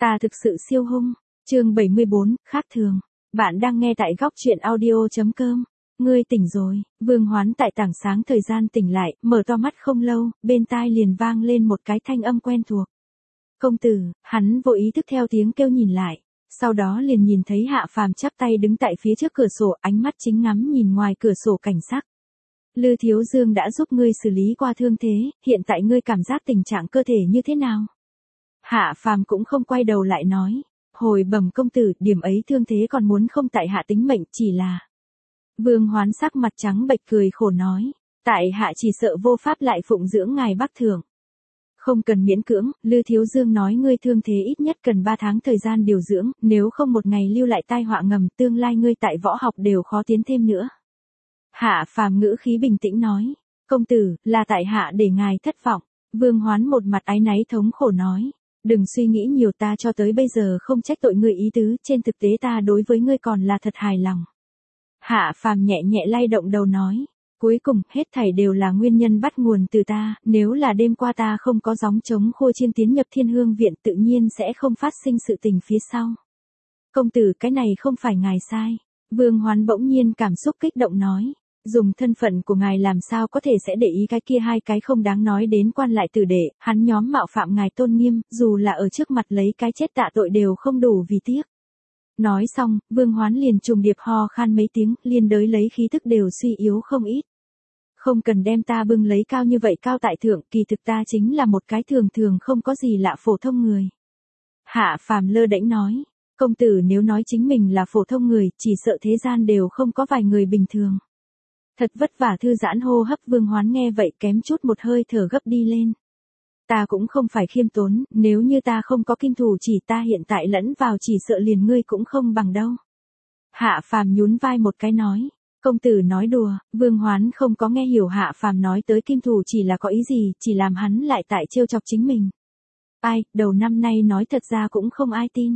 Ta thực sự siêu hung. Chương 74, khác thường. Bạn đang nghe tại góc truyện audio.com. Ngươi tỉnh rồi. Vương Hoán tại tảng sáng thời gian tỉnh lại, mở to mắt không lâu, bên tai liền vang lên một cái thanh âm quen thuộc. Công tử. Hắn vô ý thức theo tiếng kêu nhìn lại. Sau đó liền nhìn thấy Hạ Phàm chắp tay đứng tại phía trước cửa sổ, ánh mắt chính ngắm nhìn ngoài cửa sổ cảnh sắc. Lư Thiếu Dương đã giúp ngươi xử lý qua thương thế, hiện tại ngươi cảm giác tình trạng cơ thể như thế nào? Hạ Phàm cũng không quay đầu lại nói. Hồi bẩm công tử, điểm ấy thương thế còn muốn không tại hạ tính mệnh, chỉ là. Vương Hoán sắc mặt trắng bệch cười khổ nói. Tại hạ chỉ sợ vô pháp lại phụng dưỡng ngài Bắc Thượng. Không cần miễn cưỡng, Lư Thiếu Dương nói ngươi thương thế ít nhất cần 3 tháng thời gian điều dưỡng, nếu không một ngày lưu lại tai họa ngầm, tương lai ngươi tại võ học đều khó tiến thêm nữa. Hạ Phàm ngữ khí bình tĩnh nói. Công tử, là tại hạ để ngài thất vọng. Vương Hoán một mặt áy náy thống khổ nói. Đừng suy nghĩ nhiều, ta cho tới bây giờ không trách tội ngươi ý tứ, trên thực tế ta đối với ngươi còn là thật hài lòng. Hạ Phàm nhẹ nhẹ lay động đầu nói. Cuối cùng, hết thảy đều là nguyên nhân bắt nguồn từ ta, nếu là đêm qua ta không có gióng trống khô chiên tiến nhập Thiên Hương viện tự nhiên sẽ không phát sinh sự tình phía sau. Công tử, cái này không phải ngài sai. Vương Hoán bỗng nhiên cảm xúc kích động nói. Dùng thân phận của ngài làm sao có thể sẽ để ý cái kia hai cái không đáng nói đến quan lại tử đệ, hắn nhóm mạo phạm ngài tôn nghiêm, dù là ở trước mặt lấy cái chết tạ tội đều không đủ vì tiếc. Nói xong, Vương Hoán liền trùng điệp ho khan mấy tiếng, liên đới lấy khí thức đều suy yếu không ít. Không cần đem ta bưng lấy cao như vậy cao tại thượng, kỳ thực ta chính là một cái thường thường không có gì lạ phổ thông người. Hạ Phàm lơ đễnh nói. Công tử nếu nói chính mình là phổ thông người, chỉ sợ thế gian đều không có vài người bình thường. Thật vất vả thư giãn hô hấp. Vương Hoán nghe vậy kém chút một hơi thở gấp đi lên. Ta cũng không phải khiêm tốn, nếu như ta không có kim thủ chỉ ta hiện tại lẫn vào chỉ sợ liền ngươi cũng không bằng đâu. Hạ Phàm nhún vai một cái nói. Công tử nói đùa. Vương Hoán không có nghe hiểu Hạ Phàm nói tới kim thủ chỉ là có ý gì, chỉ làm hắn lại tại trêu chọc chính mình. Ai, đầu năm nay nói thật ra cũng không ai tin.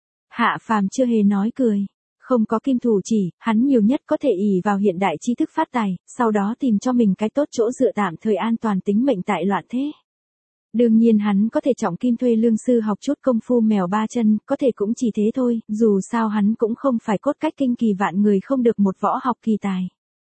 Hạ Phàm chưa hề nói cười. Không có kim thủ chỉ, hắn nhiều nhất có thể ỷ vào hiện đại tri thức phát tài, sau đó tìm cho mình cái tốt chỗ dựa tạm thời an toàn tính mệnh tại loạn thế. Đương nhiên hắn có thể trọng kim thuê lương sư học chút công phu mèo ba chân, có thể cũng chỉ thế thôi, dù sao hắn cũng không phải cốt cách kinh kỳ vạn người không được một võ học kỳ tài.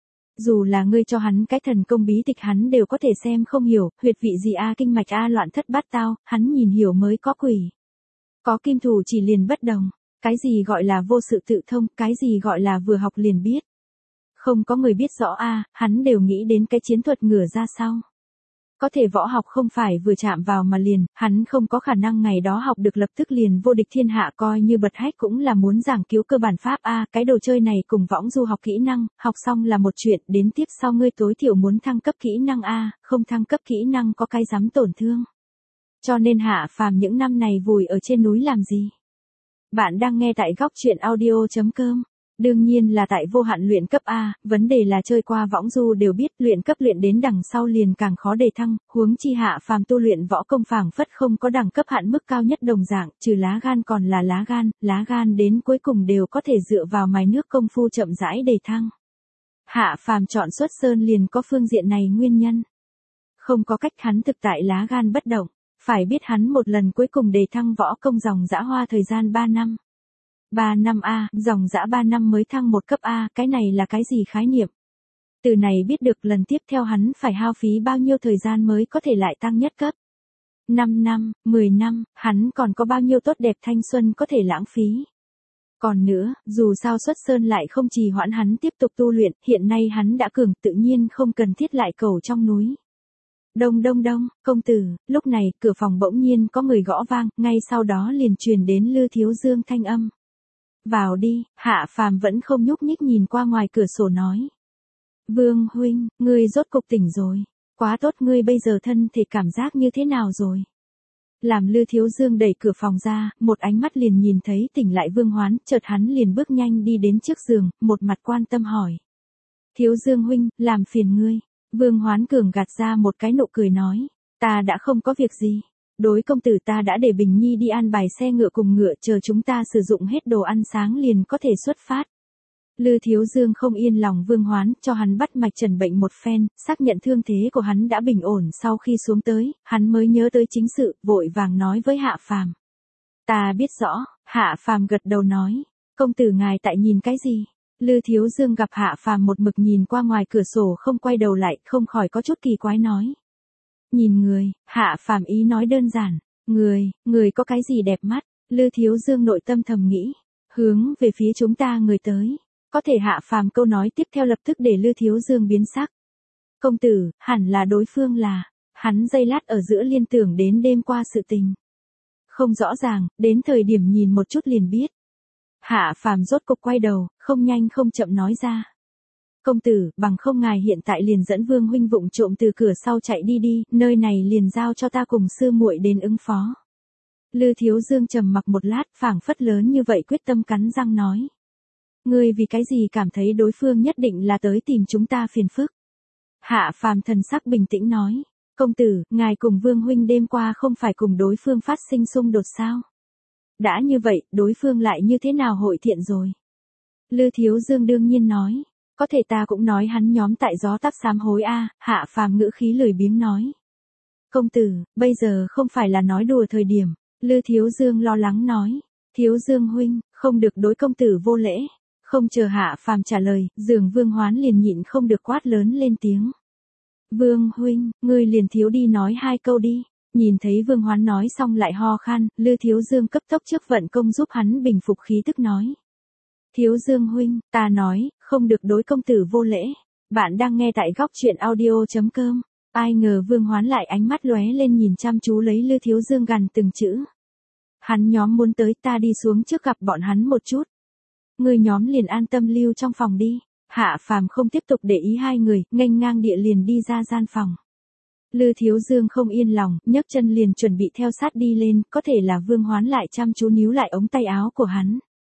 Dù là ngươi cho hắn cái thần công bí tịch hắn đều có thể xem không hiểu, huyệt vị gì a kinh mạch a loạn thất bát tao, hắn nhìn hiểu mới có quỷ. Có kim thủ chỉ liền bất đồng. Cái gì gọi là vô sự tự thông, cái gì gọi là vừa học liền biết. Không có người biết rõ hắn đều nghĩ đến cái chiến thuật ngửa ra sau. Có thể võ học không phải vừa chạm vào mà liền, hắn không có khả năng ngày đó học được lập tức liền vô địch thiên hạ, coi như bật hách cũng là muốn giảng cứu cơ bản pháp cái đồ chơi này cùng võng du học kỹ năng, học xong là một chuyện, đến tiếp sau ngươi tối thiểu muốn thăng cấp kỹ năng không thăng cấp kỹ năng có cái dám tổn thương. Cho nên Hạ Phàm những năm này vùi ở trên núi làm gì? Bạn đang nghe tại góc truyện audio.com. Đương nhiên là tại vô hạn luyện cấp vấn đề là chơi qua võng du đều biết luyện cấp luyện đến đằng sau liền càng khó đề thăng, huống chi Hạ Phàm tu luyện võ công phảng phất không có đẳng cấp hạn mức cao nhất đồng dạng, trừ lá gan còn là lá gan đến cuối cùng đều có thể dựa vào mài nước công phu chậm rãi đề thăng. Hạ Phàm chọn xuất sơn liền có phương diện này nguyên nhân. Không có cách hắn thực tại lá gan bất động. Phải biết hắn một lần cuối cùng đề thăng võ công dòng dã hoa thời gian 3 năm. 3 năm dòng dã 3 năm mới thăng một cấp cái này là cái gì khái niệm? Từ này biết được lần tiếp theo hắn phải hao phí bao nhiêu thời gian mới có thể lại tăng nhất cấp. 5 năm, 10 năm, hắn còn có bao nhiêu tốt đẹp thanh xuân có thể lãng phí. Còn nữa, dù sao xuất sơn lại không trì hoãn hắn tiếp tục tu luyện, hiện nay hắn đã cường tự nhiên không cần thiết lại cầu trong núi. Đông, công tử, lúc này, cửa phòng bỗng nhiên có người gõ vang, ngay sau đó liền truyền đến Lư Thiếu Dương thanh âm. Vào đi. Hạ Phàm vẫn không nhúc nhích nhìn qua ngoài cửa sổ nói. Vương huynh, ngươi rốt cục tỉnh rồi. Quá tốt, ngươi bây giờ thân thể cảm giác như thế nào rồi? Làm Lư Thiếu Dương đẩy cửa phòng ra, một ánh mắt liền nhìn thấy tỉnh lại Vương Hoán, chợt hắn liền bước nhanh đi đến trước giường, một mặt quan tâm hỏi. Thiếu Dương huynh, làm phiền ngươi. Vương Hoán Cường gạt ra một cái nụ cười nói, ta đã không có việc gì. Đối công tử ta đã để Bình Nhi đi an bài xe ngựa cùng ngựa, chờ chúng ta sử dụng hết đồ ăn sáng liền có thể xuất phát. Lư Thiếu Dương không yên lòng Vương Hoán, cho hắn bắt mạch trần bệnh một phen, xác nhận thương thế của hắn đã bình ổn. Sau khi xuống tới, hắn mới nhớ tới chính sự, vội vàng nói với Hạ Phàm. Ta biết rõ, Hạ Phàm gật đầu nói. Công tử ngài tại nhìn cái gì? Lư Thiếu Dương gặp Hạ Phàm một mực nhìn qua ngoài cửa sổ không quay đầu lại, không khỏi có chút kỳ quái nói. Nhìn người, Hạ Phàm ý nói đơn giản. Người có cái gì đẹp mắt? Lư Thiếu Dương nội tâm thầm nghĩ. Hướng về phía chúng ta người tới. Có thể Hạ Phàm câu nói tiếp theo lập tức để Lư Thiếu Dương biến sắc. Công tử, hẳn là đối phương là. Hắn giây lát ở giữa liên tưởng đến đêm qua sự tình. Không rõ ràng, đến thời điểm nhìn một chút liền biết. Hạ Phàm rốt cục quay đầu, không nhanh không chậm nói ra. Công tử, bằng không ngài hiện tại liền dẫn Vương huynh vụng trộm từ cửa sau chạy đi đi, nơi này liền giao cho ta cùng sư muội đến ứng phó. Lư Thiếu Dương trầm mặc một lát, phảng phất lớn như vậy quyết tâm cắn răng nói. Ngươi vì cái gì cảm thấy đối phương nhất định là tới tìm chúng ta phiền phức? Hạ Phàm thần sắc bình tĩnh nói. Công tử, ngài cùng Vương huynh đêm qua không phải cùng đối phương phát sinh xung đột sao? Đã như vậy, đối phương lại như thế nào hội thiện rồi? Lư Thiếu Dương đương nhiên nói. Có thể ta cũng nói hắn nhóm tại gió táp sám hối a. Hạ Phàm ngữ khí lười biếng nói. Công tử, bây giờ không phải là nói đùa thời điểm. Lư Thiếu Dương lo lắng nói. Thiếu Dương huynh, không được đối công tử vô lễ. Không chờ Hạ Phàm trả lời, Dường Vương Hoán liền nhịn không được quát lớn lên tiếng. Vương huynh, ngươi liền thiếu đi nói hai câu đi. Nhìn thấy Vương Hoán nói xong lại ho khan, Lư Thiếu Dương cấp tốc trước vận công giúp hắn bình phục khí tức nói. Thiếu Dương huynh, ta nói, không được đối công tử vô lễ. Bạn đang nghe tại góc truyện audio.com. Ai ngờ Vương Hoán lại ánh mắt lóe lên nhìn chăm chú lấy Lư Thiếu Dương gằn từng chữ. Hắn nhóm muốn tới, ta đi xuống trước gặp bọn hắn một chút. Người nhóm liền an tâm lưu trong phòng đi. Hạ Phàm không tiếp tục để ý hai người, nghênh ngang địa liền đi ra gian phòng. Lư Thiếu Dương không yên lòng, nhấc chân liền chuẩn bị theo sát đi lên, có thể là Vương Hoán lại chăm chú níu lại ống tay áo của hắn.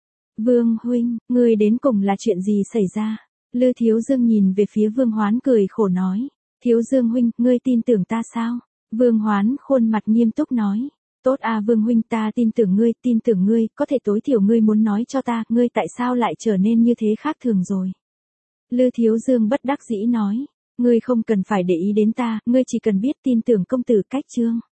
Vương huynh, ngươi đến cùng là chuyện gì xảy ra? Lư Thiếu Dương nhìn về phía Vương Hoán cười khổ nói. Thiếu Dương huynh, ngươi tin tưởng ta sao? Vương Hoán khuôn mặt nghiêm túc nói. Tốt à Vương huynh, ta tin tưởng ngươi, có thể tối thiểu ngươi muốn nói cho ta, ngươi tại sao lại trở nên như thế khác thường rồi? Lư Thiếu Dương bất đắc dĩ nói. Ngươi không cần phải để ý đến ta, ngươi chỉ cần biết tin tưởng công tử cách chương.